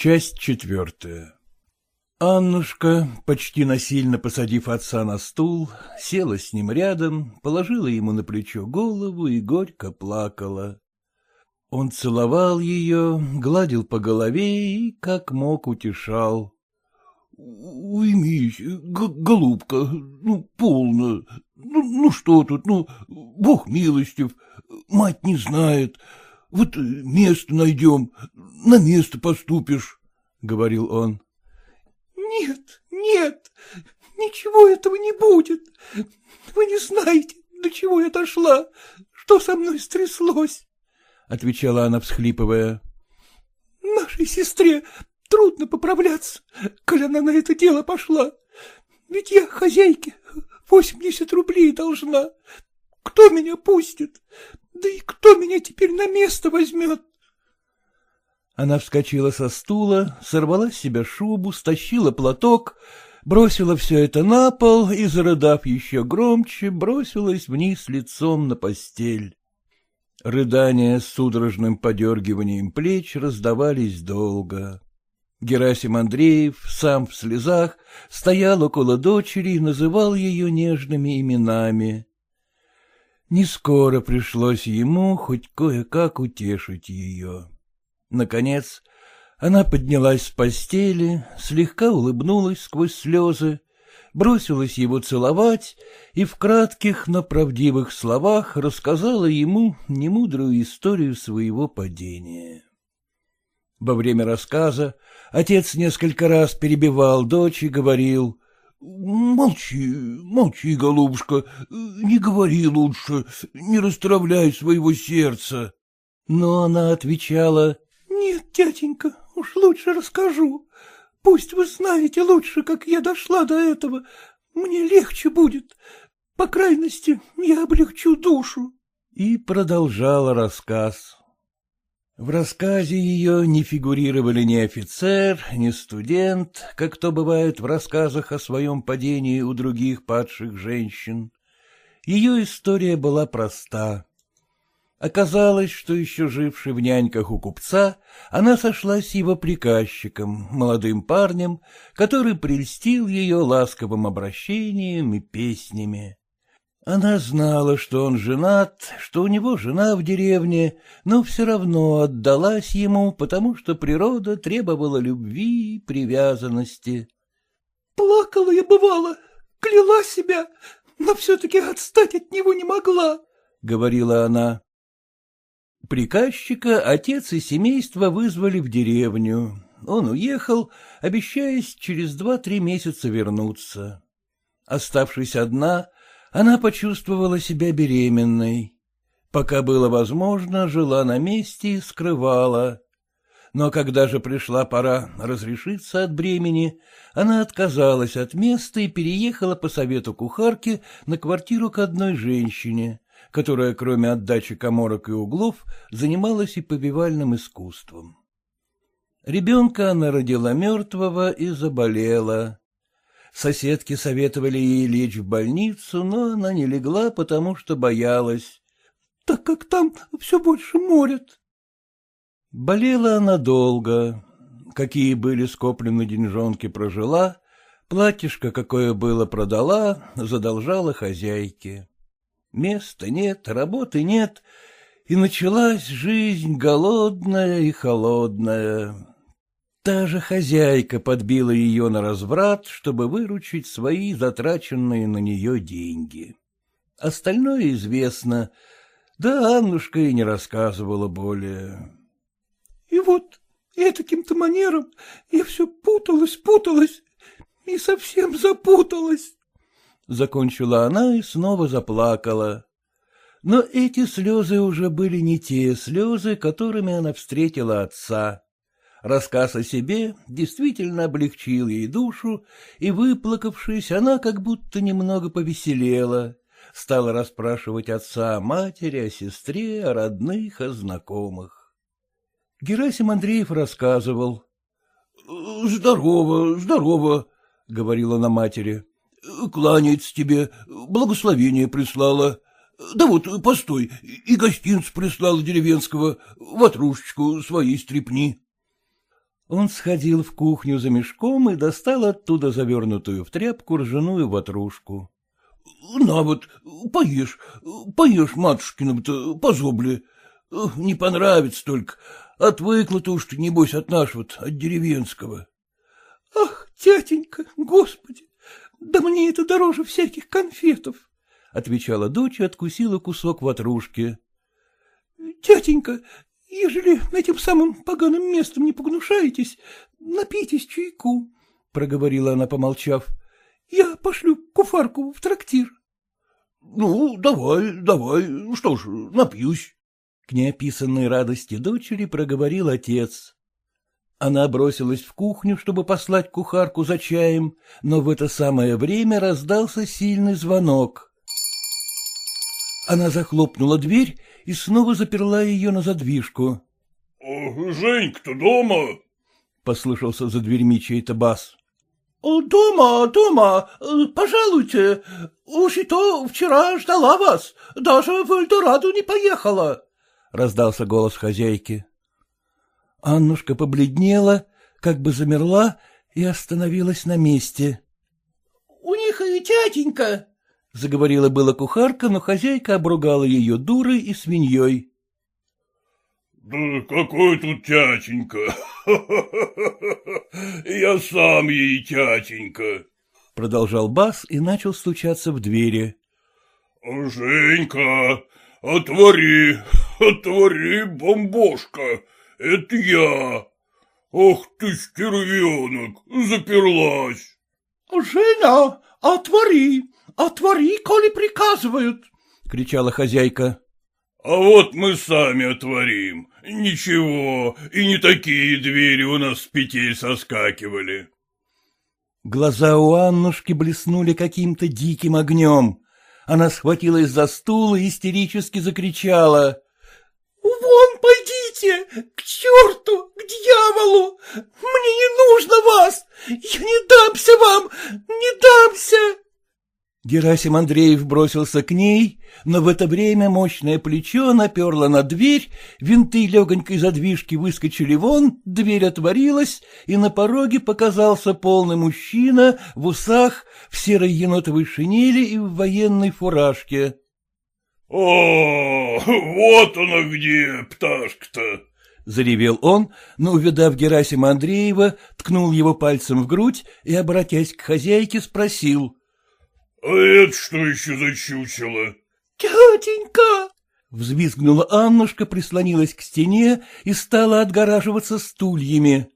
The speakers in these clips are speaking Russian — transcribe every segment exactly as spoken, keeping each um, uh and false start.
Часть четвертая. Аннушка, почти насильно посадив отца на стул, села с ним рядом, положила ему на плечо голову и горько плакала. Он целовал ее, гладил по голове и, как мог, утешал. — Уймись, голубка, ну, полно, ну, ну что тут, ну, Бог милостив, мать не знает. Вот место найдем, на место поступишь, — говорил он. — Нет, нет, ничего этого не будет. Вы не знаете, до чего я дошла, что со мной стряслось, — отвечала она, всхлипывая. — Нашей сестре трудно поправляться, коль она на это дело пошла. Ведь я хозяйке восемьдесят рублей должна. Кто меня пустит? Да и кто меня теперь на место возьмет? Она вскочила со стула, сорвала с себя шубу, стащила платок, бросила все это на пол и, зарыдав еще громче, бросилась вниз лицом на постель. Рыдания с судорожным подергиванием плеч раздавались долго. Герасим Андреев, сам в слезах, стоял около дочери и называл ее нежными именами. Не скоро пришлось ему хоть кое-как утешить ее. Наконец она поднялась с постели, слегка улыбнулась сквозь слезы, бросилась его целовать и в кратких, но правдивых словах рассказала ему немудрую историю своего падения. Во время рассказа отец несколько раз перебивал дочь и говорил: — Молчи, молчи, голубушка, не говори лучше, не расстравляй своего сердца. Но она отвечала: — Нет, дяденька, уж лучше расскажу. Пусть вы знаете лучше, как я дошла до этого. Мне легче будет. По крайности, я облегчу душу. И продолжала рассказ. В рассказе ее не фигурировали ни офицер, ни студент, как то бывает в рассказах о своем падении у других падших женщин. Ее история была проста. Оказалось, что еще живший в няньках у купца, она сошлась с его приказчиком, молодым парнем, который прельстил ее ласковым обращением и песнями. Она знала, что он женат, что у него жена в деревне, но все равно отдалась ему, потому что природа требовала любви и привязанности. — Плакала я, бывало, кляла себя, но все-таки отстать от него не могла, — говорила она. Приказчика отец и семейство вызвали в деревню. Он уехал, обещаясь через два-три месяца вернуться. Оставшись одна, она почувствовала себя беременной. Пока было возможно, жила на месте и скрывала. Но когда же пришла пора разрешиться от бремени, она отказалась от места и переехала по совету кухарки на квартиру к одной женщине, которая, кроме отдачи каморок и углов, занималась и повивальным искусством. Ребенка она родила мертвого и заболела. Соседки советовали ей лечь в больницу, но она не легла, потому что боялась. — Так как там все больше морят. Болела она долго. Какие были скоплены деньжонки, прожила, платьишко, какое было, продала, задолжала хозяйке. Места нет, работы нет, и началась жизнь голодная и холодная. Та же хозяйка подбила ее на разврат, чтобы выручить свои затраченные на нее деньги. Остальное известно, да Аннушка и не рассказывала более. — И вот этаким-то манером я все путалась, путалась и совсем запуталась. Закончила она и снова заплакала. Но эти слезы уже были не те слезы, которыми она встретила отца. Рассказ о себе действительно облегчил ей душу, и, выплакавшись, она как будто немного повеселела, стала расспрашивать отца о матери, о сестре, о родных, о знакомых. Герасим Андреев рассказывал. — Здорово, здорово, — говорила она матери. — Кланяется тебе, благословение прислала. Да вот, постой, и гостинца прислала деревенского, ватрушечку своей стрепни. Он сходил в кухню за мешком и достал оттуда завернутую в тряпку ржаную ватрушку. — На вот, поешь, поешь, матушкиным-то, позобле. Не понравится только. Отвыкла ты уж, небось, от нашего-то, от деревенского. — Ах, тятенька, господи, да мне это дороже всяких конфетов, — отвечала дочь и откусила кусок ватрушки. — Тятенька, ежели этим самым поганым местом не погнушаетесь, напейтесь чайку, — проговорила она, помолчав. — Я пошлю куфарку в трактир. — Ну, давай, давай, что ж, напьюсь. К неописанной радости дочери проговорил отец. Она бросилась в кухню, чтобы послать кухарку за чаем, но в это самое время раздался сильный звонок. Она захлопнула дверь и снова заперла ее на задвижку. — Женька-то дома? — послышался за дверьми чей-то бас. — Дома, дома, пожалуйте, уж и то вчера ждала вас, даже в Эльдорадо не поехала, — раздался голос хозяйки. Аннушка побледнела, как бы замерла и остановилась на месте. — У них и тятенька, — заговорила была кухарка, но хозяйка обругала ее дурой и свиньей. — Да какой тут тятенька? Я сам ей тятенька, — продолжал бас и начал стучаться в двери. — Женька, отвори, отвори, бомбошка, это я. Ох ты, стервенок, заперлась. — Женя, отвори, отвори, коли приказывают, — кричала хозяйка. — А вот мы сами отворим. Ничего, и не такие двери у нас с петель соскакивали. Глаза у Аннушки блеснули каким-то диким огнем. Она схватилась за стул и истерически закричала. — Вон пойдите, к черту, к дьяволу! Мне не нужно вас! Я не дамся вам, не дамся! Герасим Андреев бросился к ней, но в это время мощное плечо наперло на дверь, винты легонькой задвижки выскочили вон, дверь отворилась, и на пороге показался полный мужчина в усах, в серой енотовой шинели и в военной фуражке. — О, вот она где, пташка-то! — заревел он, но, увидав Герасима Андреева, ткнул его пальцем в грудь и, обратясь к хозяйке, спросил. — А это что еще за чучело? — Тятенька! — взвизгнула Аннушка, прислонилась к стене и стала отгораживаться стульями.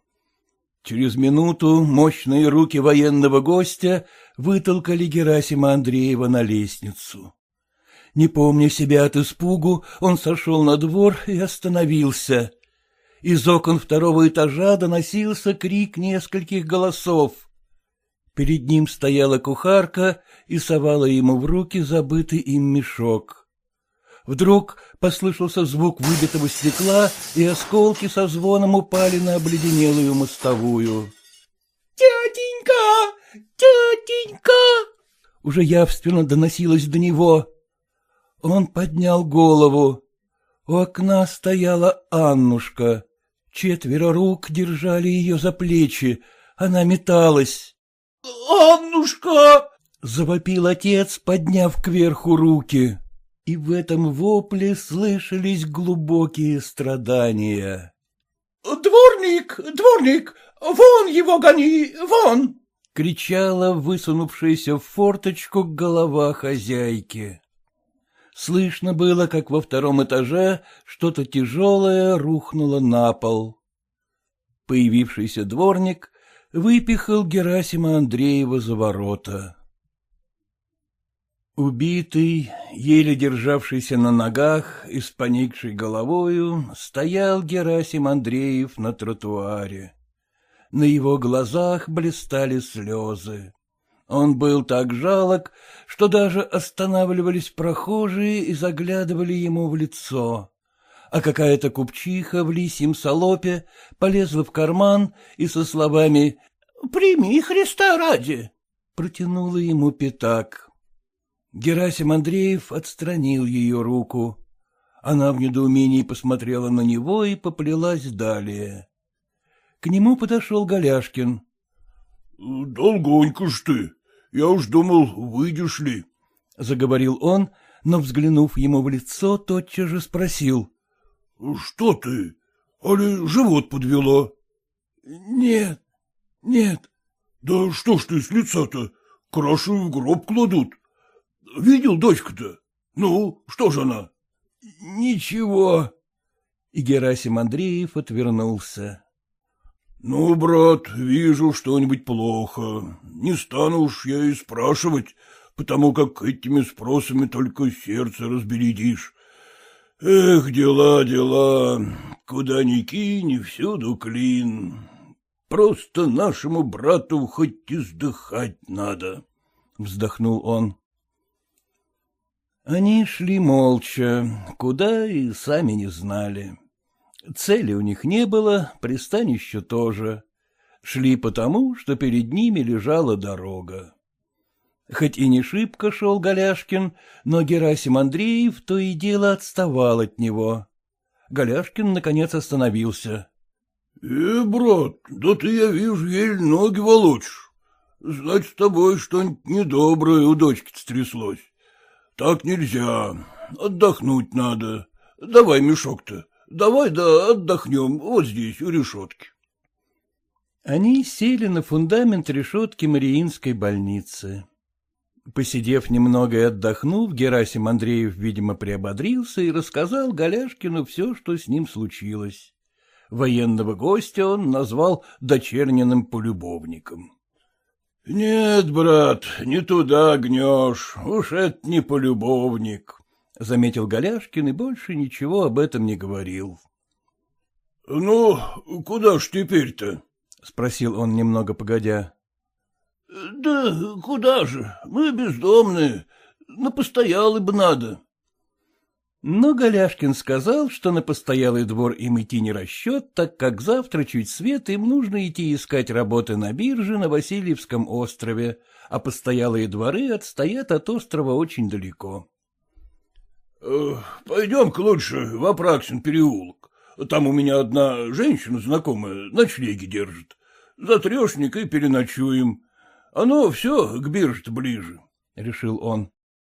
Через минуту мощные руки военного гостя вытолкали Герасима Андреева на лестницу. Не помня себя от испугу, он сошел на двор и остановился. Из окон второго этажа доносился крик нескольких голосов. Перед ним стояла кухарка и совала ему в руки забытый им мешок. Вдруг послышался звук выбитого стекла, и осколки со звоном упали на обледенелую мостовую. — Тятенька! Тятенька! Уже явственно доносилось до него. Он поднял голову. У окна стояла Аннушка. Четверо рук держали ее за плечи. Она металась. — Аннушка! — завопил отец, подняв кверху руки. И в этом вопле слышались глубокие страдания. — Дворник, дворник, вон его гони, вон! — кричала высунувшаяся в форточку голова хозяйки. Слышно было, как во втором этаже что-то тяжелое рухнуло на пол. Появившийся дворник выпихал Герасима Андреева за ворота. Убитый, еле державшийся на ногах и с поникшей головою, стоял Герасим Андреев на тротуаре. На его глазах блистали слезы. Он был так жалок, что даже останавливались прохожие и заглядывали ему в лицо. А какая-то купчиха в лисьем салопе полезла в карман и со словами «Прими Христа ради!» протянула ему пятак. Герасим Андреев отстранил ее руку. Она в недоумении посмотрела на него и поплелась далее. К нему подошел Голяшкин. — Долгонько ж ты, я уж думал, выйдешь ли, — заговорил он, но, взглянув ему в лицо, тотчас же спросил. — Что ты? Али живот подвело? — Нет, нет. — Да что ж ты с лица-то? Краши в гроб кладут. Видел дочку-то? Ну, что же она? — Ничего. И Герасим Андреев отвернулся. — Ну, брат, вижу, что-нибудь плохо. Не стану уж я и спрашивать, потому как этими спросами только сердце разбередишь. Эх, дела, дела, куда ни кинь, всюду клин. Просто нашему брату хоть издыхать надо, — вздохнул он. Они шли молча, куда и сами не знали. Цели у них не было, пристанища тоже. Шли потому, что перед ними лежала дорога. Хоть и не шибко шел Голяшкин, но Герасим Андреев то и дело отставал от него. Голяшкин, наконец, остановился. — Э, брат, да ты, я вижу, еле ноги волочишь. Значит, с тобой что-нибудь недоброе у дочки стряслось. Так нельзя, отдохнуть надо. Давай мешок-то, давай да отдохнем вот здесь, у решетки. Они сели на фундамент решетки Мариинской больницы. Посидев немного и отдохнув, Герасим Андреев, видимо, приободрился и рассказал Голяшкину все, что с ним случилось. Военного гостя он назвал дочерниным полюбовником. — Нет, брат, не туда гнешь, уж это не полюбовник, — заметил Голяшкин и больше ничего об этом не говорил. — Ну, куда ж теперь-то? — спросил он немного погодя. — Да куда же, мы бездомные, на постоялый бы надо. Но Голяшкин сказал, что на постоялый двор им идти не расчет, так как завтра чуть свет им нужно идти искать работы на бирже на Васильевском острове, а постоялые дворы отстоят от острова очень далеко. Э, — Пойдем-ка лучше в Апраксин переулок. Там у меня одна женщина знакомая ночлеги держит. За трешник и переночуем. Оно все к бирже-то ближе, — решил он.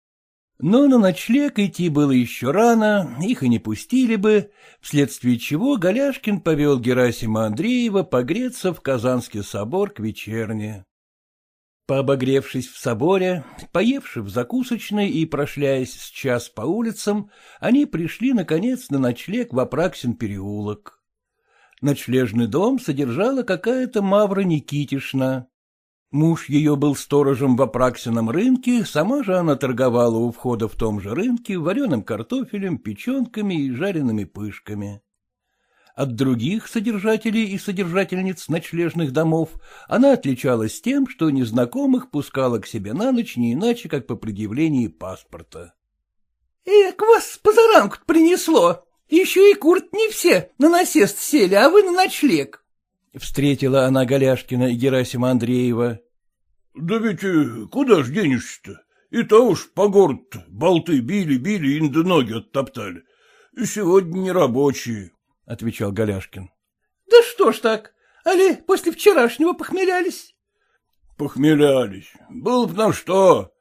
Но на ночлег идти было еще рано, их и не пустили бы, вследствие чего Голяшкин повел Герасима Андреева погреться в Казанский собор к вечерне. Пообогревшись в соборе, поевши в закусочной и прошляясь с час по улицам, они пришли, наконец, на ночлег в Апраксин переулок. Ночлежный дом содержала какая-то Мавра Никитишна. Муж ее был сторожем в Апраксином рынке, сама же она торговала у входа в том же рынке вареным картофелем, печенками и жареными пышками. От других содержателей и содержательниц ночлежных домов она отличалась тем, что незнакомых пускала к себе на ночь не иначе, как по предъявлении паспорта. — Эк, вас позаранку принесло, еще и курт не все на насест сели, а вы на ночлег. Встретила она Голяшкина и Герасима Андреева. — Да ведь куда ж денешься-то? И то уж по городу болты били-били и до ноги оттоптали. Сегодня не рабочие, — отвечал Голяшкин. — Да что ж так, али после вчерашнего похмелялись? — Похмелялись. Было б на что.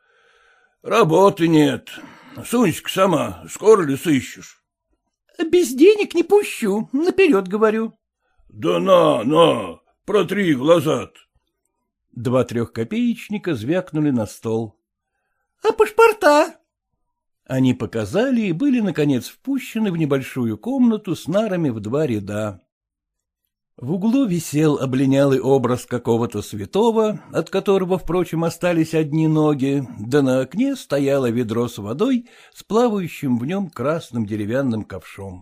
Работы нет. Сунься-ка сама, скоро ли сыщешь? — Без денег не пущу, наперед говорю. — Да на, на, протри глаза-то. Два трехкопеечника звякнули на стол. — А паспорта? Они показали и были, наконец, впущены в небольшую комнату с нарами в два ряда. В углу висел облинялый образ какого-то святого, от которого, впрочем, остались одни ноги, да на окне стояло ведро с водой с плавающим в нем красным деревянным ковшом.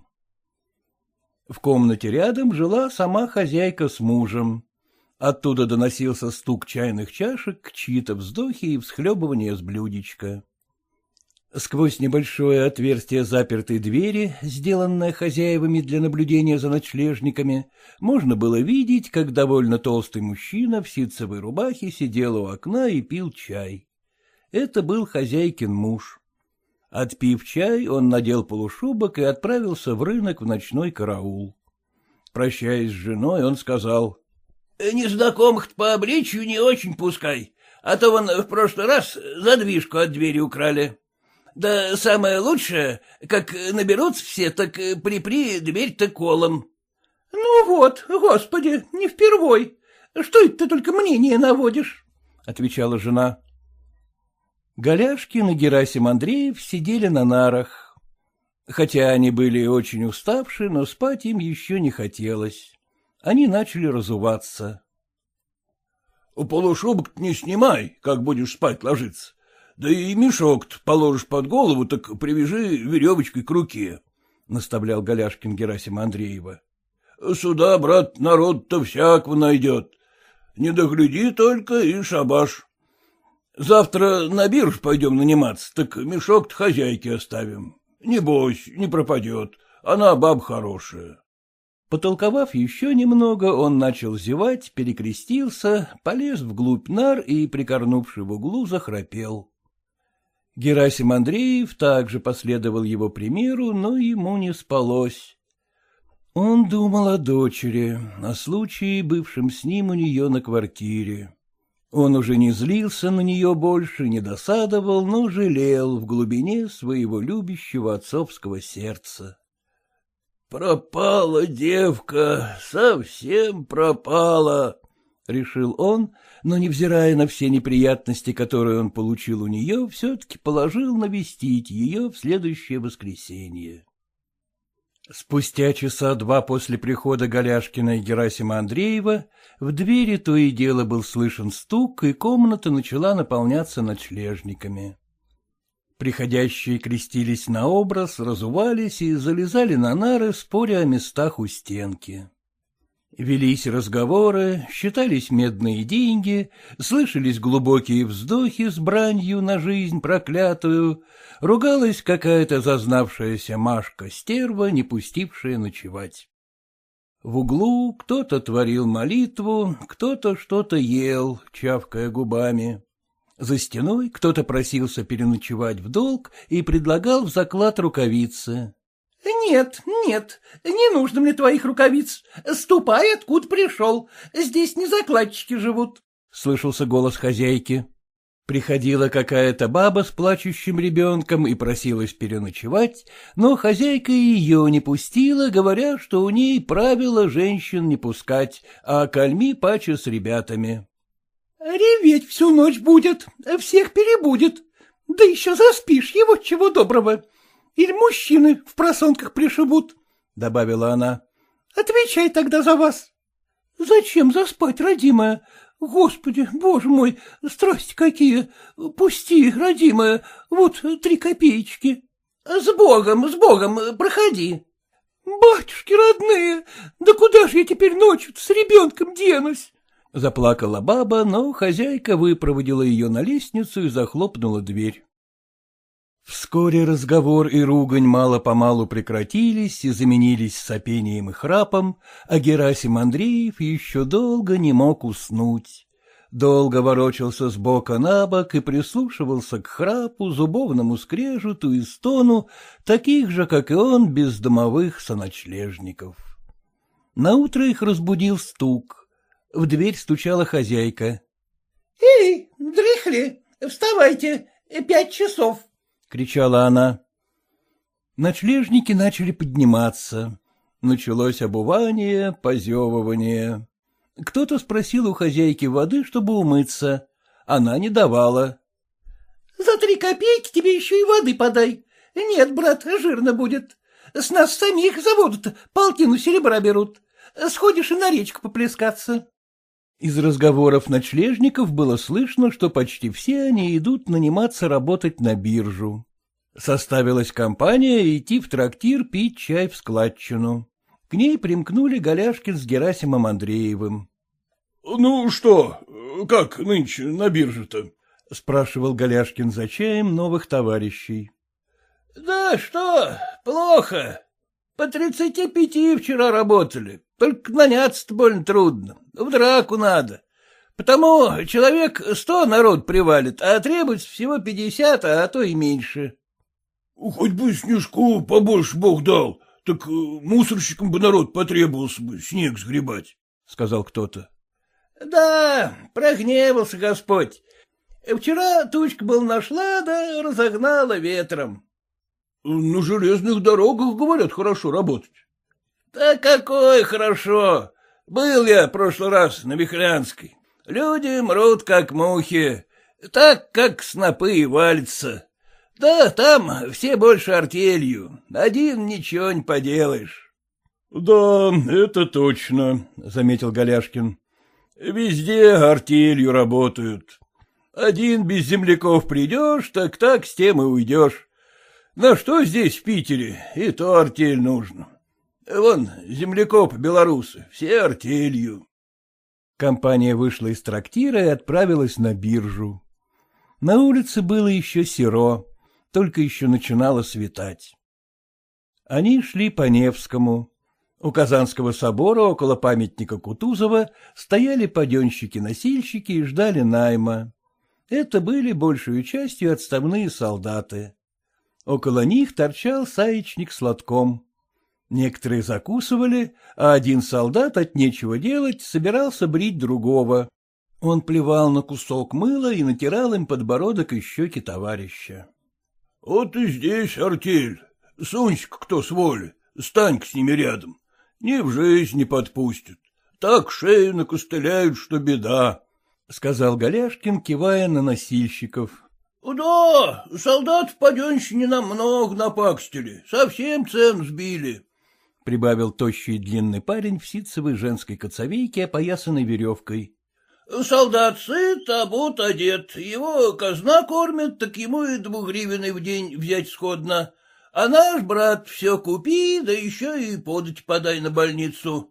В комнате рядом жила сама хозяйка с мужем. Оттуда доносился стук чайных чашек, чьи-то вздохи и всхлебывание с блюдечка. Сквозь небольшое отверстие запертой двери, сделанное хозяевами для наблюдения за ночлежниками, можно было видеть, как довольно толстый мужчина в ситцевой рубахе сидел у окна и пил чай. Это был хозяйкин муж. Отпив чай, он надел полушубок и отправился в рынок в ночной караул. Прощаясь с женой, он сказал: — Незнакомых-то по обличью не очень пускай, а то вон в прошлый раз задвижку от двери украли. Да самое лучшее, как наберутся все, так припри дверь-то колом. — Ну вот, господи, не впервой. Что это ты только мнение наводишь? — отвечала жена. Голяшкин и Герасим Андреев сидели на нарах. Хотя они были очень уставши, но спать им еще не хотелось. Они начали разуваться. — Полушубок не снимай, как будешь спать ложиться. Да и мешок-то положишь под голову, так привяжи веревочкой к руке, — наставлял Голяшкин Герасима Андреева. — Сюда, брат, народ-то всякого найдет. Не догляди только и шабаш. Завтра на биржу пойдем наниматься, так мешок-то хозяйке оставим. Не бойся, не пропадет, она баба хорошая. Потолковав еще немного, он начал зевать, перекрестился, полез вглубь нар и, прикорнувший в углу, захрапел. Герасим Андреев также последовал его примеру, но ему не спалось. Он думал о дочери, о случае, бывшем с ним у нее на квартире. Он уже не злился на нее больше, не досадовал, но жалел в глубине своего любящего отцовского сердца. «Пропала девка, совсем пропала», — решил он, но, невзирая на все неприятности, которые он получил у нее, все-таки положил навестить ее в следующее воскресенье. Спустя часа два после прихода Голяшкина и Герасима Андреева в двери то и дело был слышен стук, и комната начала наполняться ночлежниками. Приходящие крестились на образ, разувались и залезали на нары, споря о местах у стенки. Велись разговоры, считались медные деньги, слышались глубокие вздохи с бранью на жизнь проклятую, ругалась какая-то зазнавшаяся Машка-стерва, не пустившая ночевать. В углу кто-то творил молитву, кто-то что-то ел, чавкая губами. За стеной кто-то просился переночевать в долг и предлагал в заклад рукавицы. — Нет, нет, не нужно мне твоих рукавиц. Ступай, откуда пришел. Здесь не закладчики живут, — слышался голос хозяйки. Приходила какая-то баба с плачущим ребенком и просилась переночевать, но хозяйка ее не пустила, говоря, что у ней правило женщин не пускать, а кальми паче с ребятами. — Реветь всю ночь будет, всех перебудет, да еще заспишь его чего доброго. Или мужчины в просонках пришибут, — добавила она. — Отвечай тогда за вас. — Зачем заспать, родимая? Господи, боже мой, страсти какие! Пусти, родимая, вот три копеечки. — С Богом, с Богом, проходи. — Батюшки родные, да куда же я теперь ночью с ребенком денусь? — заплакала баба, но хозяйка выпроводила ее на лестницу и захлопнула дверь. Вскоре разговор и ругань мало-помалу прекратились и заменились сопением и храпом, а Герасим Андреев еще долго не мог уснуть. Долго ворочался с бока на бок и прислушивался к храпу, зубовному скрежету и стону, таких же, как и он, бездомовых соночлежников. Наутро их разбудил стук. В дверь стучала хозяйка. — Эй, дрыхли, вставайте, пять часов. — кричала она. Ночлежники начали подниматься. Началось обувание, позевывание. Кто-то спросил у хозяйки воды, чтобы умыться. Она не давала. — За три копейки тебе еще и воды подай. Нет, брат, жирно будет. С нас самих за воду-то полтину серебра берут. Сходишь и на речку поплескаться. Из разговоров ночлежников было слышно, что почти все они идут наниматься работать на биржу. Составилась компания идти в трактир пить чай в складчину. К ней примкнули Голяшкин с Герасимом Андреевым. — Ну что, как нынче на бирже-то? — спрашивал Голяшкин за чаем новых товарищей. — Да что, плохо. По тридцати пяти вчера работали. Только наняться-то больно трудно, в драку надо. Потому человек сто народ привалит, а требуется всего пятьдесят, а то и меньше. — Хоть бы снежку побольше Бог дал, Так мусорщикам бы народ потребовался бы снег сгребать, — сказал кто-то. — Да, прогневался Господь. Вчера тучка был нашла, да разогнала ветром. — На железных дорогах, говорят, хорошо работать. — Да какое хорошо! Был я в прошлый раз на Вихрянской. Люди мрут, как мухи, так, как снопы валятся. Да там все больше артелью, один ничего не поделаешь. — Да, это точно, — заметил Голяшкин. — Везде артелью работают. Один без земляков придешь, так так с тем и уйдешь. На что здесь, в Питере, и то артель нужно. Вон, землекоп-белорусы, все артелью. Компания вышла из трактира и отправилась на биржу. На улице было еще серо, только еще начинало светать. Они шли по Невскому. У Казанского собора, около памятника Кутузова, стояли паденщики-носильщики и ждали найма. Это были большую частью отставные солдаты. Около них торчал саечник с лотком. Некоторые закусывали, а один солдат от нечего делать собирался брить другого. Он плевал на кусок мыла и натирал им подбородок и щеки товарища. — Вот и здесь артель. Сунься-ка кто с воли, стань-ка с ними рядом. Ни в жизнь не подпустят. Так шею накостыляют, что беда, — сказал Голяшкин, кивая на носильщиков. — Да, солдат в паденщине нам много напакстили, совсем цену сбили, — прибавил тощий длинный парень в ситцевой женской коцовейке, опоясанной веревкой. — Солдат сыт, обут одет, его казна кормит, так ему и двугривенный в день взять сходно. А наш брат все купи, да еще и подать подай на больницу.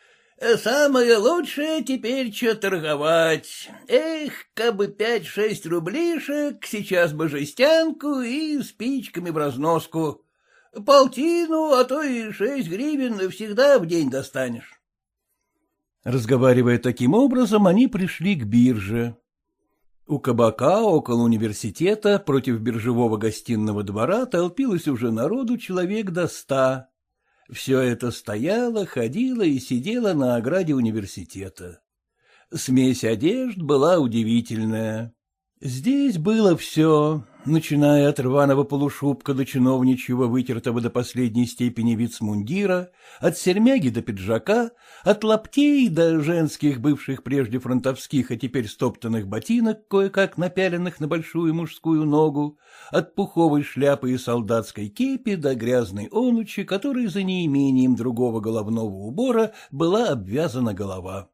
Самое лучшее теперь что торговать. Эх, кабы пять-шесть рублишек, сейчас бы жестянку и спичками в разноску. Полтину, а то и шесть гривен всегда в день достанешь. Разговаривая таким образом, они пришли к бирже. У кабака около университета против биржевого гостиного двора толпилось уже народу человек до ста. Все это стояло, ходило и сидело на ограде университета. Смесь одежд была удивительная. Здесь было все, начиная от рваного полушубка до чиновничьего, вытертого до последней степени вицмундира, от сермяги до пиджака, от лаптей до женских, бывших прежде фронтовских, а теперь стоптанных ботинок, кое-как напяленных на большую мужскую ногу, от пуховой шляпы и солдатской кепи до грязной онучи, которой за неимением другого головного убора была обвязана голова.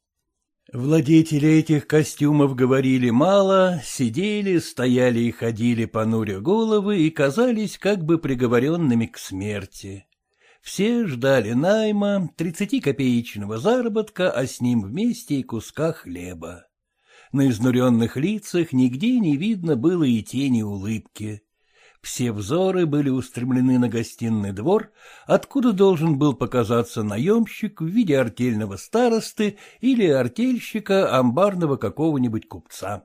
Владетели этих костюмов говорили мало, сидели, стояли и ходили, понуря головы, и казались как бы приговоренными к смерти. Все ждали найма, тридцатикопеечного заработка, а с ним вместе и куска хлеба. На изнуренных лицах нигде не видно было и тени улыбки. Все взоры были устремлены на гостиный двор, откуда должен был показаться наемщик в виде артельного старосты или артельщика амбарного какого-нибудь купца.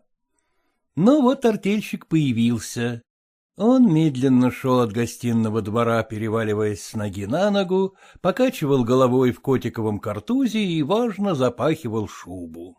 Но вот артельщик появился. Он медленно шел от гостиного двора, переваливаясь с ноги на ногу, покачивал головой в котиковом картузе и важно запахивал шубу.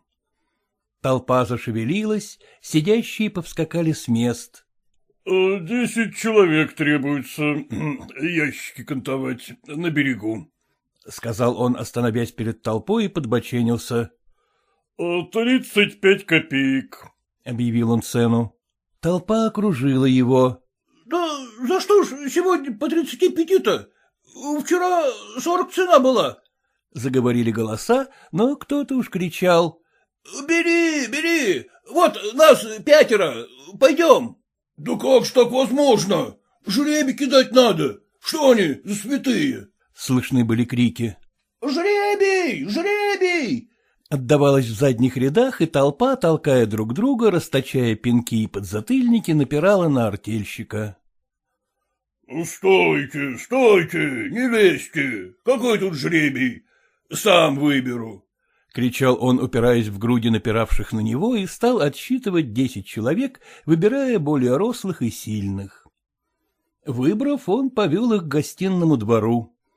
Толпа зашевелилась, сидящие повскакали с мест. — Десять человек требуется ящики кантовать на берегу, — сказал он, остановясь перед толпой, и подбоченился. — Тридцать пять копеек, — объявил он цену. Толпа окружила его. — Да за что ж сегодня по тридцати пяти-то? Вчера сорок цена была, — заговорили голоса, но кто-то уж кричал. — Бери, бери, вот нас пятеро, пойдем. — Да как ж так возможно? Жребий кидать надо. Что они за святые? Слышны были крики. — Жребий! Жребий! Отдавалось в задних рядах, и толпа, толкая друг друга, расточая пинки и подзатыльники, напирала на артельщика. — Стойте, стойте, не лезьте! Какой тут жребий? Сам выберу! — кричал он, упираясь в груди напиравших на него, и стал отсчитывать десять человек, выбирая более рослых и сильных. Выбрав, он повел их к гостинному двору.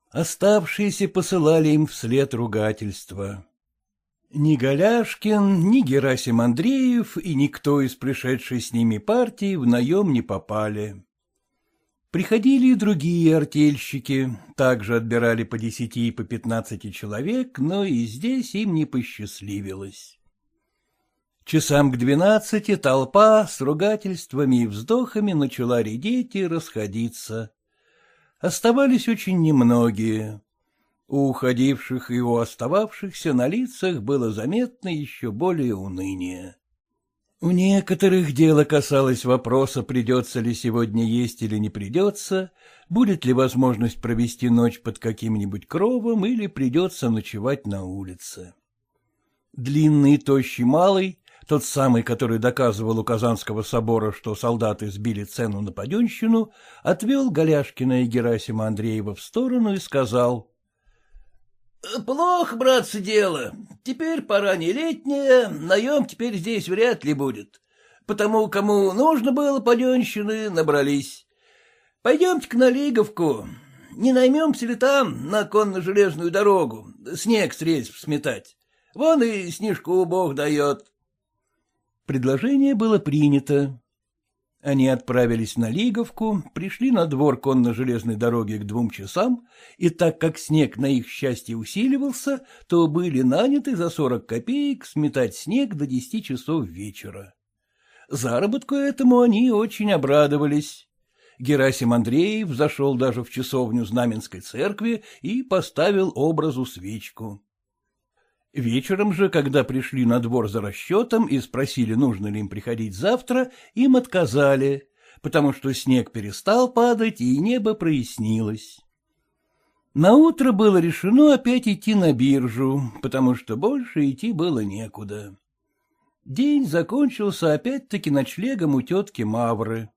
Оставшиеся посылали им вслед ругательства. Ни Голяшкин, ни Герасим Андреев и никто из пришедшей с ними партии в наем не попали. Приходили и другие артельщики, также отбирали по десяти и по пятнадцати человек, но и здесь им не посчастливилось. Часам к двенадцати толпа с ругательствами и вздохами начала редеть и расходиться. Оставались очень немногие. У уходивших и у остававшихся на лицах было заметно еще более уныние. У некоторых дело касалось вопроса, придется ли сегодня есть или не придется, будет ли возможность провести ночь под каким-нибудь кровом или придется ночевать на улице. Длинный и тощий малый, тот самый, который доказывал у Казанского собора, что солдаты сбили цену на паденщину, отвел Голяшкина и Герасима Андреева в сторону и сказал: — Плохо, братцы, дело. Теперь пора не летняя, наем теперь здесь вряд ли будет. Потому кому нужно было паденщины, набрались. Пойдемте-ка на Лиговку. Не наймемся ли там на конно-железную дорогу, снег с рельсов сметать? Вон и снежку Бог дает. Предложение было принято. Они отправились на Лиговку, пришли на двор конно-железной дороги к двум часам, и так как снег на их счастье усиливался, то были наняты за сорок копеек сметать снег до десяти часов вечера. Заработку этому они очень обрадовались. Герасим Андреев зашел даже в часовню Знаменской церкви и поставил образу свечку. Вечером же, когда пришли на двор за расчетом и спросили, нужно ли им приходить завтра, им отказали, потому что снег перестал падать и небо прояснилось. Наутро было решено опять идти на биржу, потому что больше идти было некуда. День закончился опять-таки ночлегом у тетки Мавры.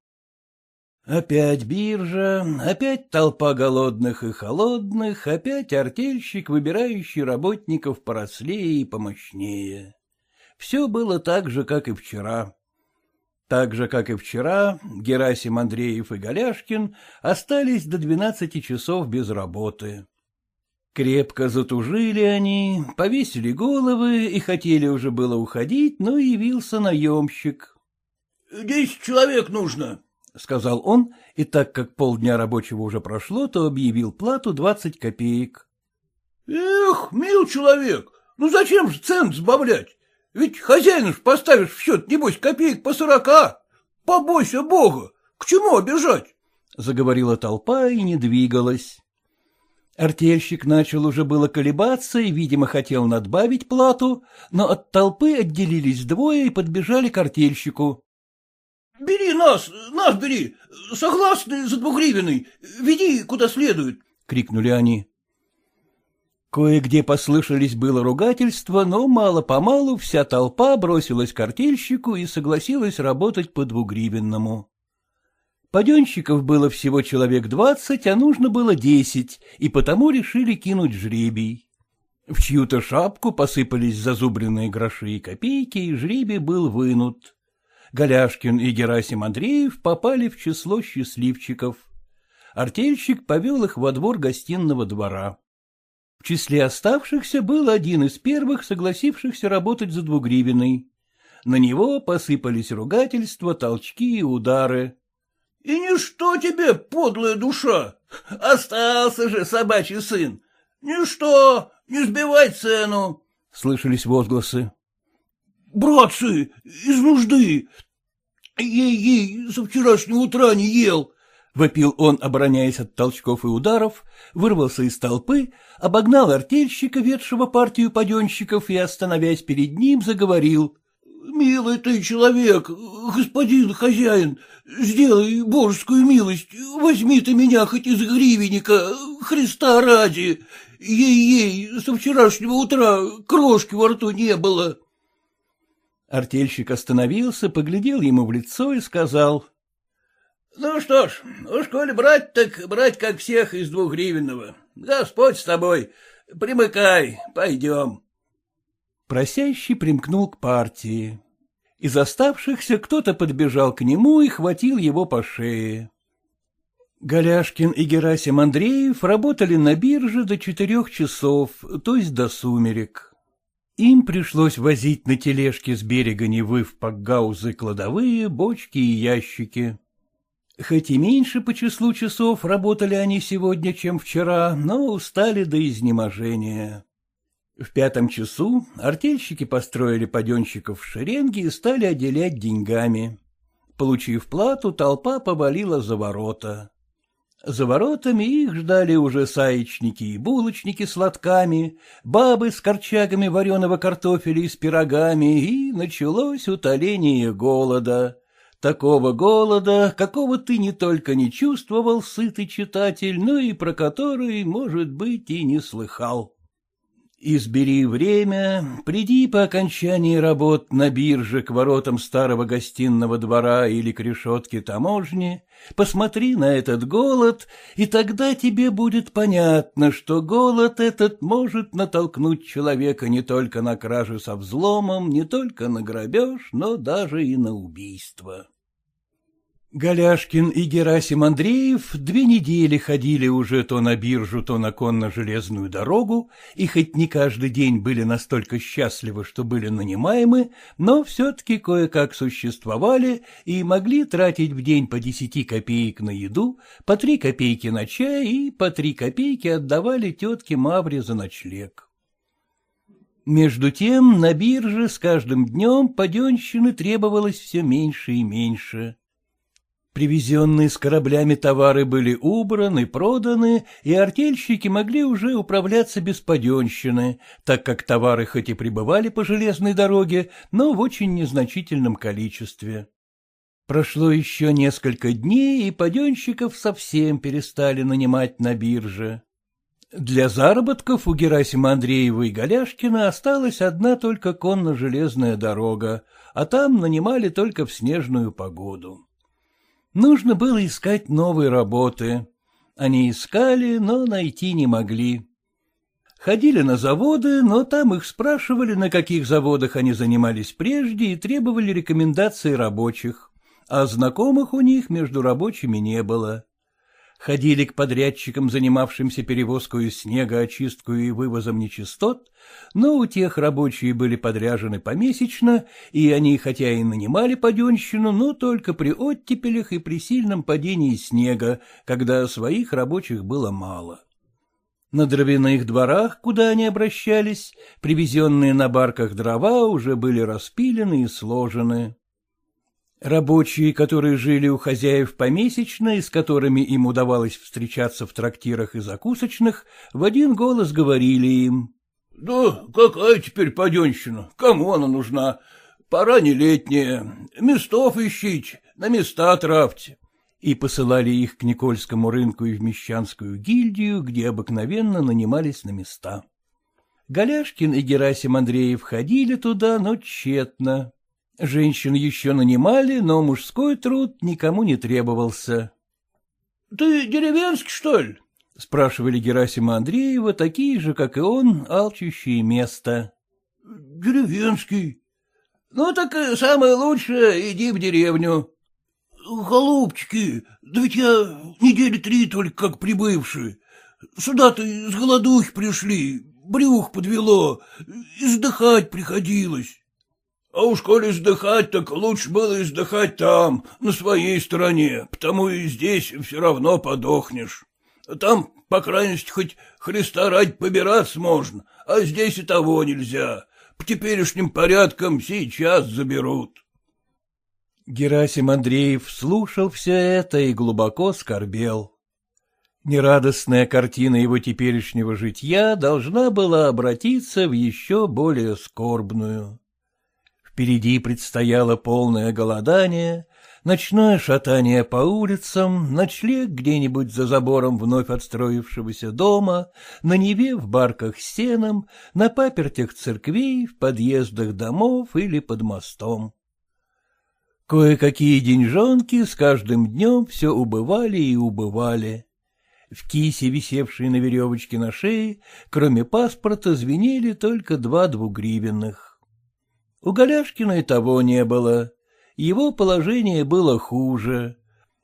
Опять биржа, опять толпа голодных и холодных, опять артельщик, выбирающий работников порослее и помощнее. Все было так же, как и вчера. Так же, как и вчера, Герасим Андреев и Голяшкин остались до двенадцати часов без работы. Крепко затужили они, повесили головы и хотели уже было уходить, но явился наемщик. — Десять человек нужно, — сказал он, и так как полдня рабочего уже прошло, то объявил плату двадцать копеек. — Эх, мил человек, ну зачем же цену сбавлять? Ведь хозяина ж поставишь в счет, небось, копеек по сорока. Побойся Бога, к чему обижать? — заговорила толпа и не двигалась. Артельщик начал уже было колебаться и, видимо, хотел надбавить плату, но от толпы отделились двое и подбежали к артельщику. — Бери нас, нас бери, согласны за двугривенный, веди куда следует, — крикнули они. Кое-где послышались было ругательства, но мало-помалу вся толпа бросилась к артельщику и согласилась работать по двугривенному. Паденщиков было всего человек двадцать, а нужно было десять, и потому решили кинуть жребий. В чью-то шапку посыпались зазубренные гроши и копейки, и жребий был вынут. Голяшкин и Герасим Андреев попали в число счастливчиков. Артельщик повел их во двор гостиного двора. В числе оставшихся был один из первых, согласившихся работать за двугривенный. На него посыпались ругательства, толчки и удары. — И ничто тебе, подлая душа! Остался же собачий сын! Ничто, не сбивай цену! — слышались возгласы. — Братцы, из нужды! Ей-ей, со вчерашнего утра не ел! — вопил он, обороняясь от толчков и ударов, вырвался из толпы, обогнал артельщика, ведшего партию паденщиков, и, остановясь перед ним, заговорил. — Милый ты человек, господин хозяин, сделай божескую милость, возьми ты меня хоть из гривенника, Христа ради! Ей-ей, со вчерашнего утра крошки во рту не было. Артельщик остановился, поглядел ему в лицо и сказал. — Ну что ж, уж коли брать, так брать как всех из двугривенного. Господь с тобой, примыкай, пойдем. Просящий примкнул к партии. Из оставшихся кто-то подбежал к нему и хватил его по шее. — Голяшкин и Герасим Андреев работали на бирже до четырех часов, то есть до сумерек. Им пришлось возить на тележке с берега Невы в пакгаузы кладовые, бочки и ящики. Хоть и меньше по числу часов работали они сегодня, чем вчера, но устали до изнеможения. В пятом часу артельщики построили паденщиков в шеренги и стали отделять деньгами. Получив плату, толпа повалила за ворота. За воротами их ждали уже саечники и булочники с лотками, бабы с корчагами вареного картофеля и с пирогами, и началось утоление голода. Такого голода, какого ты не только не чувствовал, сытый читатель, но и про который, может быть, и не слыхал. Избери время, приди по окончании работ на бирже к воротам старого гостиного двора или к решетке таможни, посмотри на этот голод, и тогда тебе будет понятно, что голод этот может натолкнуть человека не только на кражу со взломом, не только на грабеж, но даже и на убийство. Голяшкин и Герасим Андреев две недели ходили уже то на биржу, то на конно-железную дорогу, и хоть не каждый день были настолько счастливы, что были нанимаемы, но все-таки кое-как существовали и могли тратить в день по десяти копеек на еду, по три копейки на чай и по три копейки отдавали тетке Мавре за ночлег. Между тем на бирже с каждым днем паденщины требовалось все меньше и меньше. Привезенные с кораблями товары были убраны, проданы, и артельщики могли уже управляться без паденщины, так как товары хоть и прибывали по железной дороге, но в очень незначительном количестве. Прошло еще несколько дней, и паденщиков совсем перестали нанимать на бирже. Для заработков у Герасима Андреева и Голяшкина осталась одна только конно-железная дорога, а там нанимали только в снежную погоду. Нужно было искать новые работы. Они искали, но найти не могли. Ходили на заводы, но там их спрашивали, на каких заводах они занимались прежде, и требовали рекомендаций рабочих, а знакомых у них между рабочими не было. Ходили к подрядчикам, занимавшимся перевозкой снега, очисткой и вывозом нечистот, но у тех рабочие были подряжены помесячно, и они хотя и нанимали паденщину, но только при оттепелях и при сильном падении снега, когда своих рабочих было мало. На дровяных дворах, куда они обращались, привезенные на барках дрова уже были распилены и сложены. Рабочие, которые жили у хозяев помесячно и с которыми им удавалось встречаться в трактирах и закусочных, в один голос говорили им: — Да какая теперь паденщина? Кому она нужна? Пора не летняя. Местов ищите, на места травьте. И посылали их к Никольскому рынку и в Мещанскую гильдию, где обыкновенно нанимались на места. Голяшкин и Герасим Андреев ходили туда, но тщетно. Женщин еще нанимали, но мужской труд никому не требовался. — Ты деревенский, что ли? — спрашивали Герасима Андреева, такие же, как и он, алчущие место. — Деревенский. — Ну так самое лучшее, иди в деревню. — Голубчики, да ведь я недели три только как прибывший. Сюда-то с голодухи пришли, брюх подвело, издыхать приходилось. А уж коли издыхать, так лучше было издыхать там, на своей стороне, потому и здесь все равно подохнешь. Там, по крайности, хоть Христа ради побираться можно, а здесь и того нельзя. По теперешним порядкам сейчас заберут. Герасим Андреев слушал все это и глубоко скорбел. Нерадостная картина его теперешнего житья должна была обратиться в еще более скорбную. Впереди предстояло полное голодание, ночное шатание по улицам, ночлег где-нибудь за забором вновь отстроившегося дома, на Неве в барках с сеном, на папертях церквей, в подъездах домов или под мостом. Кое-какие деньжонки с каждым днем все убывали и убывали. В кисе, висевшей на веревочке на шее, кроме паспорта, звенели только два двугривенных. У Голяшкина и того не было. Его положение было хуже.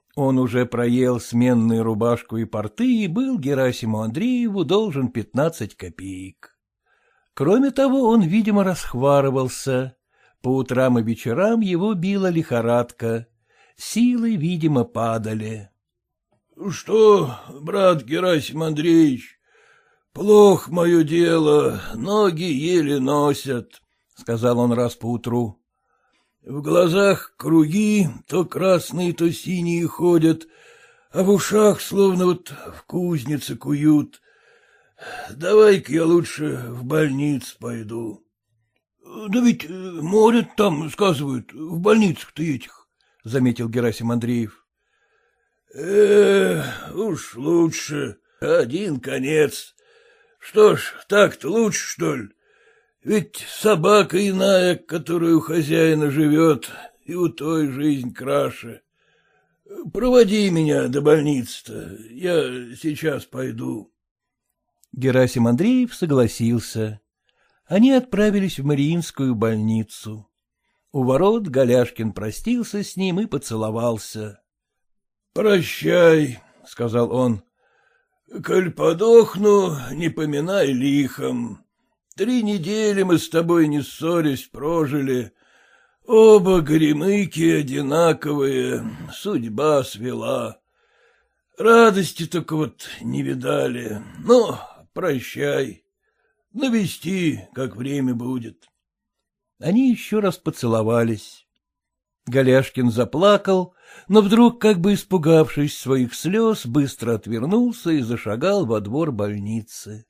Он уже проел сменную рубашку и порты и был Герасиму Андрееву должен пятнадцать копеек. Кроме того, он, видимо, расхварывался. По утрам и вечерам его била лихорадка. Силы, видимо, падали. — Что, брат Герасим Андреевич, плохо мое дело, ноги еле носят, — сказал он раз поутру. В глазах круги, то красные, то синие ходят, а в ушах словно вот в кузнице куют. Давай-ка я лучше в больницу пойду. — Да ведь морят там, сказывают, в больницах-то этих, — заметил Герасим Андреев. — Эх, уж лучше, один конец. Что ж, так-то лучше, что ли? Ведь собака иная, которая у хозяина живет, и у той жизнь краше. Проводи меня до больницы-то, я сейчас пойду. Герасим Андреев согласился. Они отправились в Мариинскую больницу. У ворот Голяшкин простился с ним и поцеловался. — Прощай, — сказал он, — коль подохну, не поминай лихом. Три недели мы с тобой, не ссорясь, прожили. Оба горемыки одинаковые, судьба свела. Радости только вот не видали. Ну, прощай. Навести, как время будет. Они еще раз поцеловались. Голяшкин заплакал, но вдруг, как бы испугавшись своих слез, быстро отвернулся и зашагал во двор больницы.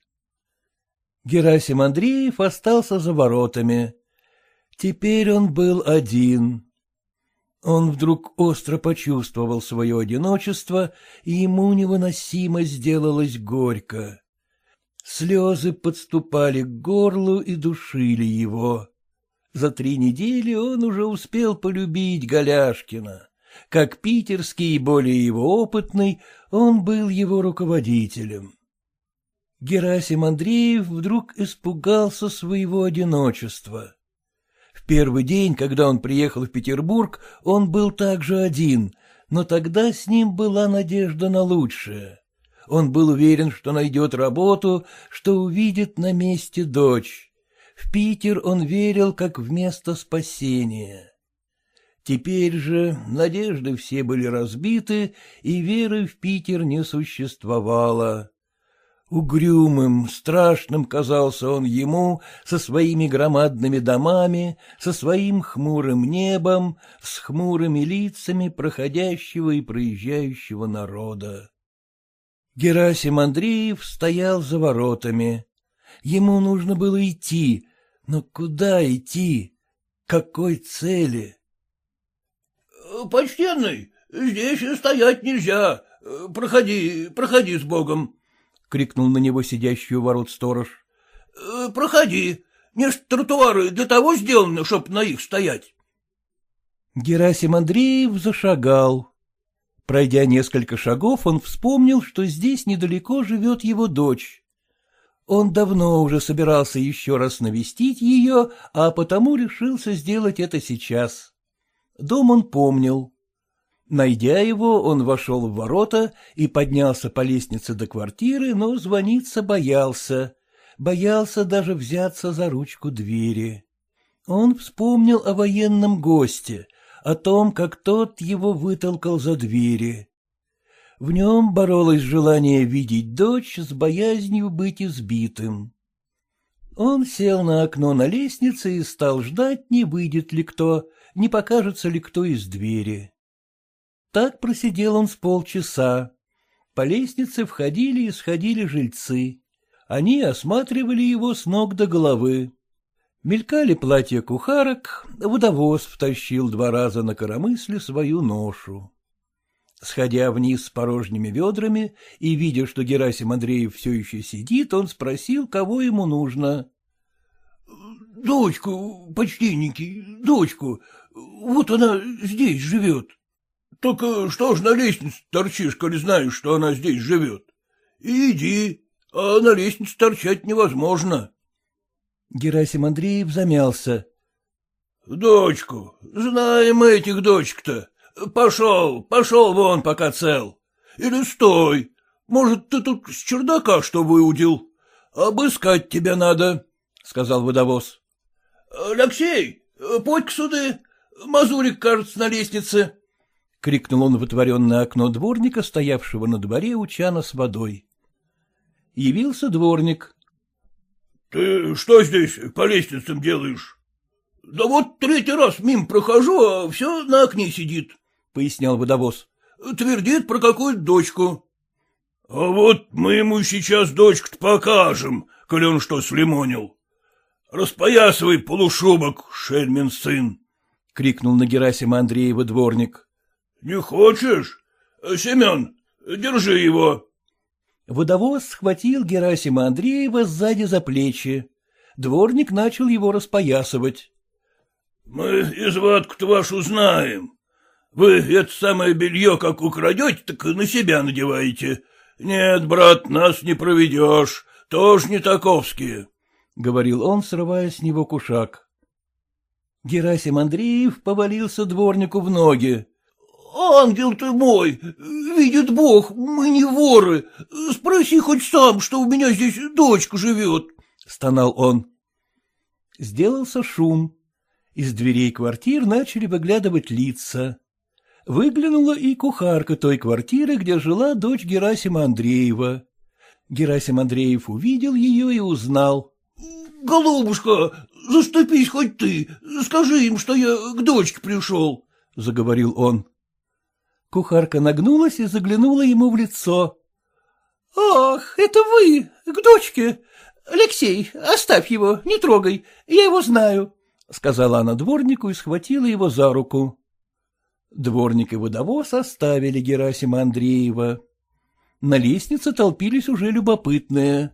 Герасим Андреев остался за воротами. Теперь он был один. Он вдруг остро почувствовал свое одиночество, и ему невыносимо сделалось горько. Слезы подступали к горлу и душили его. За три недели он уже успел полюбить Голяшкина. Как питерский и более его опытный, он был его руководителем. Герасим Андреев вдруг испугался своего одиночества. В первый день, когда он приехал в Петербург, он был также один, но тогда с ним была надежда на лучшее. Он был уверен, что найдет работу, что увидит на месте дочь. В Питер он верил как в место спасения. Теперь же надежды все были разбиты, и веры в Питер не существовало. Угрюмым, страшным казался он ему со своими громадными домами, со своим хмурым небом, с хмурыми лицами проходящего и проезжающего народа. Герасим Андреев стоял за воротами. Ему нужно было идти, но куда идти? К какой цели? — Почтенный, здесь стоять нельзя. Проходи, проходи с Богом. — крикнул на него сидящий у ворот сторож. — Проходи. Меж тротуары для того сделаны, чтоб на их стоять. Герасим Андреев зашагал. Пройдя несколько шагов, он вспомнил, что здесь недалеко живет его дочь. Он давно уже собирался еще раз навестить ее, а потому решился сделать это сейчас. Дом он помнил. Найдя его, он вошел в ворота и поднялся по лестнице до квартиры, но звониться боялся. Боялся даже взяться за ручку двери. Он вспомнил о военном госте, о том, как тот его вытолкал за двери. В нем боролось желание видеть дочь с боязнью быть избитым. Он сел на окно на лестнице и стал ждать, не выйдет ли кто, не покажется ли кто из двери. Так просидел он с полчаса. По лестнице входили и сходили жильцы. Они осматривали его с ног до головы. Мелькали платья кухарок, водовоз втащил два раза на коромысле свою ношу. Сходя вниз с порожними ведрами и видя, что Герасим Андреев все еще сидит, он спросил, кого ему нужно. — Дочку, почтенники, дочку, вот она здесь живет. — Так что ж на лестнице торчишь, коли знаешь, что она здесь живет? Иди, а на лестнице торчать невозможно. Герасим Андреев замялся. — Дочку, знаем мы этих дочек-то. — Пошел, пошел вон, пока цел. Или стой, может, ты тут с чердака что выудил? Обыскать тебя надо, — сказал водовоз. — Алексей, подь-ка сюда, мазурик, кажется, на лестнице, — крикнул он в отворенное окно дворника, стоявшего на дворе у чана с водой. Явился дворник. — Ты что здесь по лестницам делаешь? — Да вот третий раз мимо прохожу, а все на окне сидит, — пояснял водовоз. — Твердит про какую-то дочку. — А вот мы ему сейчас дочку-то покажем, коли он что слимонил. Распоясывай полушубок, шельмин сын, — крикнул на Герасима Андреева дворник. — Не хочешь? Семен, держи его. Водовоз схватил Герасима Андреева сзади за плечи. Дворник начал его распоясывать. — Мы изватку-то вашу знаем. Вы это самое белье как украдете, так на себя надеваете. Нет, брат, нас не проведешь, тоже не таковские, — говорил он, срывая с него кушак. Герасим Андреев повалился дворнику в ноги. — Ангел ты мой, видит Бог, мы не воры. Спроси хоть сам, что у меня здесь дочка живет, — стонал он. Сделался шум. Из дверей квартир начали выглядывать лица. Выглянула и кухарка той квартиры, где жила дочь Герасима Андреева. Герасим Андреев увидел ее и узнал. — Голубушка, заступись хоть ты, скажи им, что я к дочке пришел, — заговорил он. Кухарка нагнулась и заглянула ему в лицо. — Ах, это вы, к дочке? Алексей, оставь его, не трогай, я его знаю, — сказала она дворнику и схватила его за руку. Дворник и водовоз оставили Герасима Андреева. На лестнице толпились уже любопытные.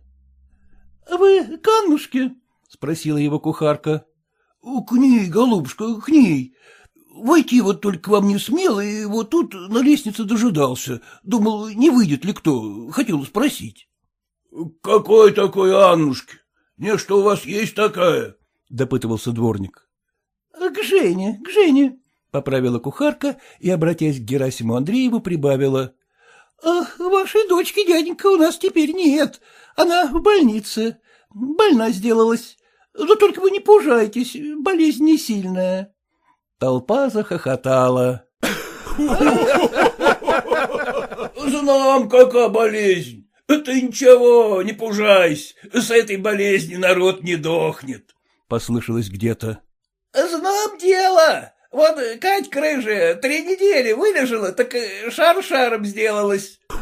— Вы к Аннушке? — спросила его кухарка. — К ней, голубушка, к ней. Войти вот только к вам не смел, и вот тут на лестнице дожидался. Думал, не выйдет ли кто, хотел спросить. — Какой такой Аннушки? Не, что у вас есть такая? — допытывался дворник. — К Жене, к Жене, — поправила кухарка и, обратясь к Герасиму Андрееву, прибавила. — Ах, вашей дочки, дяденька, у нас теперь нет. Она в больнице. Больна сделалась. Да только вы не пужайтесь, болезнь не сильная. Толпа захохотала. — Знам, какая болезнь. Ты ничего, не пужайся, с этой болезни народ не дохнет, — послышалось где-то. — Знам дело. Вот Катька рыжая три недели вылежала, так шар шаром сделалась. —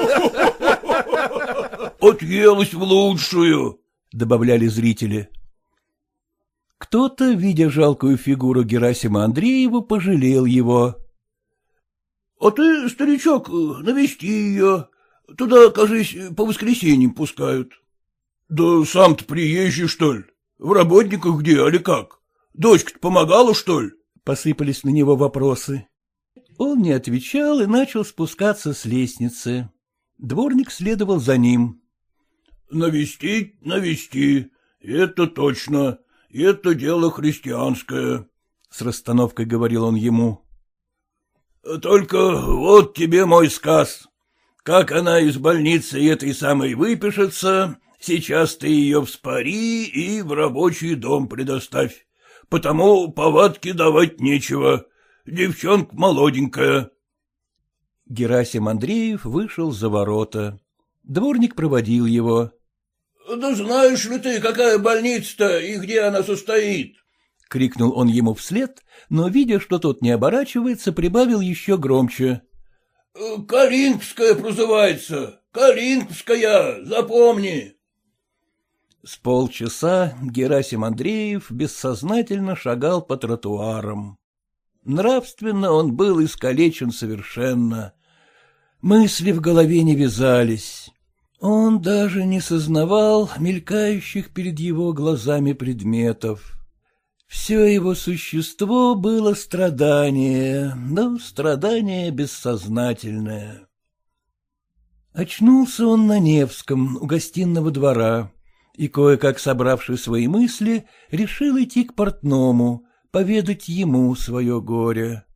Отъелась в лучшую, — добавляли зрители. Кто-то, видя жалкую фигуру Герасима Андреева, пожалел его. — А ты, старичок, навести ее. Туда, кажись, по воскресеньям пускают. — Да сам-то приезжий, что ли? В работниках где, али как? Дочка-то помогала, что ли? Посыпались на него вопросы. Он не отвечал и начал спускаться с лестницы. Дворник следовал за ним. — Навестить, навести, это точно, это дело христианское, — с расстановкой говорил он ему. — Только вот тебе мой сказ. Как она из больницы этой самой выпишется, сейчас ты ее вспори и в рабочий дом предоставь, потому повадки давать нечего, девчонка молоденькая. Герасим Андреев вышел за ворота. Дворник проводил его. — Да знаешь ли ты, какая больница-то и где она состоит? — крикнул он ему вслед, но, видя, что тот не оборачивается, прибавил еще громче. — Калинковская прозывается, Калинковская, запомни. С полчаса Герасим Андреев бессознательно шагал по тротуарам. Нравственно он был искалечен совершенно. Мысли в голове не вязались. Он даже не сознавал мелькающих перед его глазами предметов. Все его существо было страдание, но страдание бессознательное. Очнулся он на Невском, у гостиного двора, и, кое-как собравши свои мысли, решил идти к портному, поведать ему свое горе.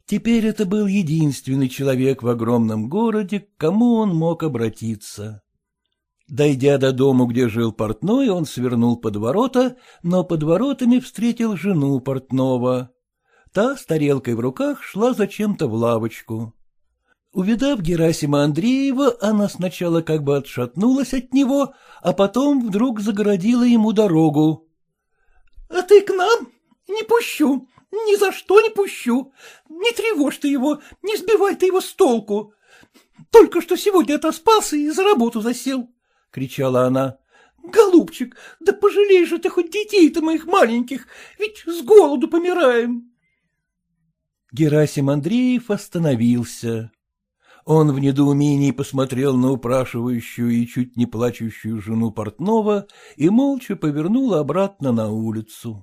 Теперь это был единственный человек в огромном городе, к кому он мог обратиться. Дойдя до дому, где жил портной, он свернул под ворота, но под воротами встретил жену портного. Та с тарелкой в руках шла зачем-то в лавочку. Увидав Герасима Андреева, она сначала как бы отшатнулась от него, а потом вдруг загородила ему дорогу. — А ты к нам? Не пущу, ни за что не пущу. Не тревожь ты его, не сбивай ты его с толку. Только что сегодня отоспался и за работу засел, — кричала она. — Голубчик, да пожалей же ты хоть детей-то моих маленьких, ведь с голоду помираем. Герасим Андреев остановился. Он в недоумении посмотрел на упрашивающую и чуть не плачущую жену портного и молча повернул обратно на улицу.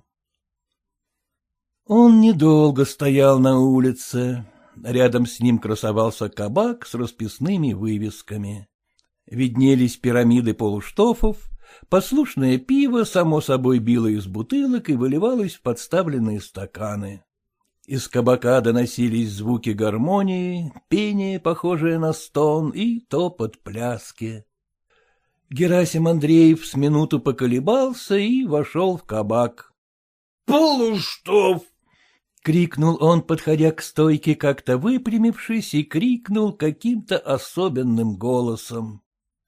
Он недолго стоял на улице. Рядом с ним красовался кабак с расписными вывесками. Виднелись пирамиды полуштофов, послушное пиво само собой било из бутылок и выливалось в подставленные стаканы. Из кабака доносились звуки гармонии, пение, похожее на стон, и топот пляски. Герасим Андреев с минуту поколебался и вошел в кабак. — Полуштов! — крикнул он, подходя к стойке, как-то выпрямившись, и крикнул каким-то особенным голосом.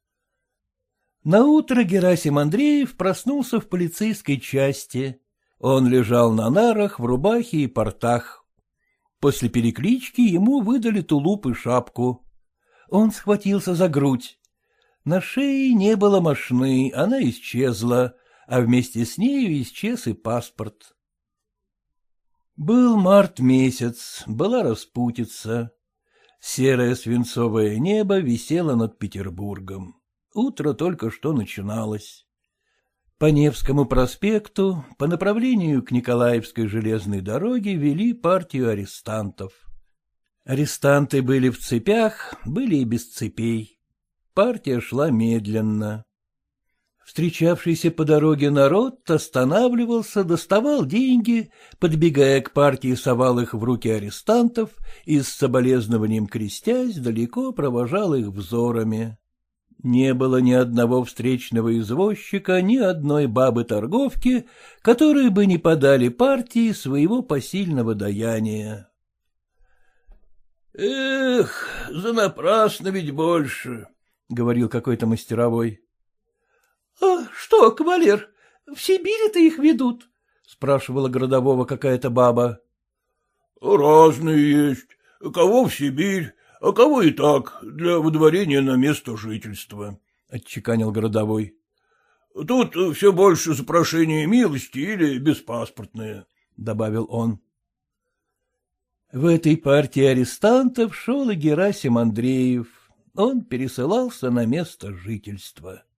Наутро Герасим Андреев проснулся в полицейской части. Он лежал на нарах в рубахе и портах. После переклички ему выдали тулуп и шапку. Он схватился за грудь. На шее не было мошны, она исчезла, а вместе с нею исчез и паспорт. Был март месяц, была распутица. Серое свинцовое небо висело над Петербургом. Утро только что начиналось. По Невскому проспекту, по направлению к Николаевской железной дороге, вели партию арестантов. Арестанты были в цепях, были и без цепей. Партия шла медленно. Встречавшийся по дороге народ останавливался, доставал деньги, подбегая к партии, совал их в руки арестантов и с соболезнованием крестясь далеко провожал их взорами. Не было ни одного встречного извозчика, ни одной бабы-торговки, которые бы не подали партии своего посильного даяния. — Эх, занапрасно ведь больше, — говорил какой-то мастеровой. — А что, кавалер, в Сибири-то их ведут? — спрашивала городового какая-то баба. — Разные есть. Кого в Сибирь, а кого и так, для выдворения на место жительства, — отчеканил городовой. — Тут все больше за прошение милости или беспаспортные, — добавил он. В этой партии арестантов шел и Герасим Андреев. Он пересылался на место жительства.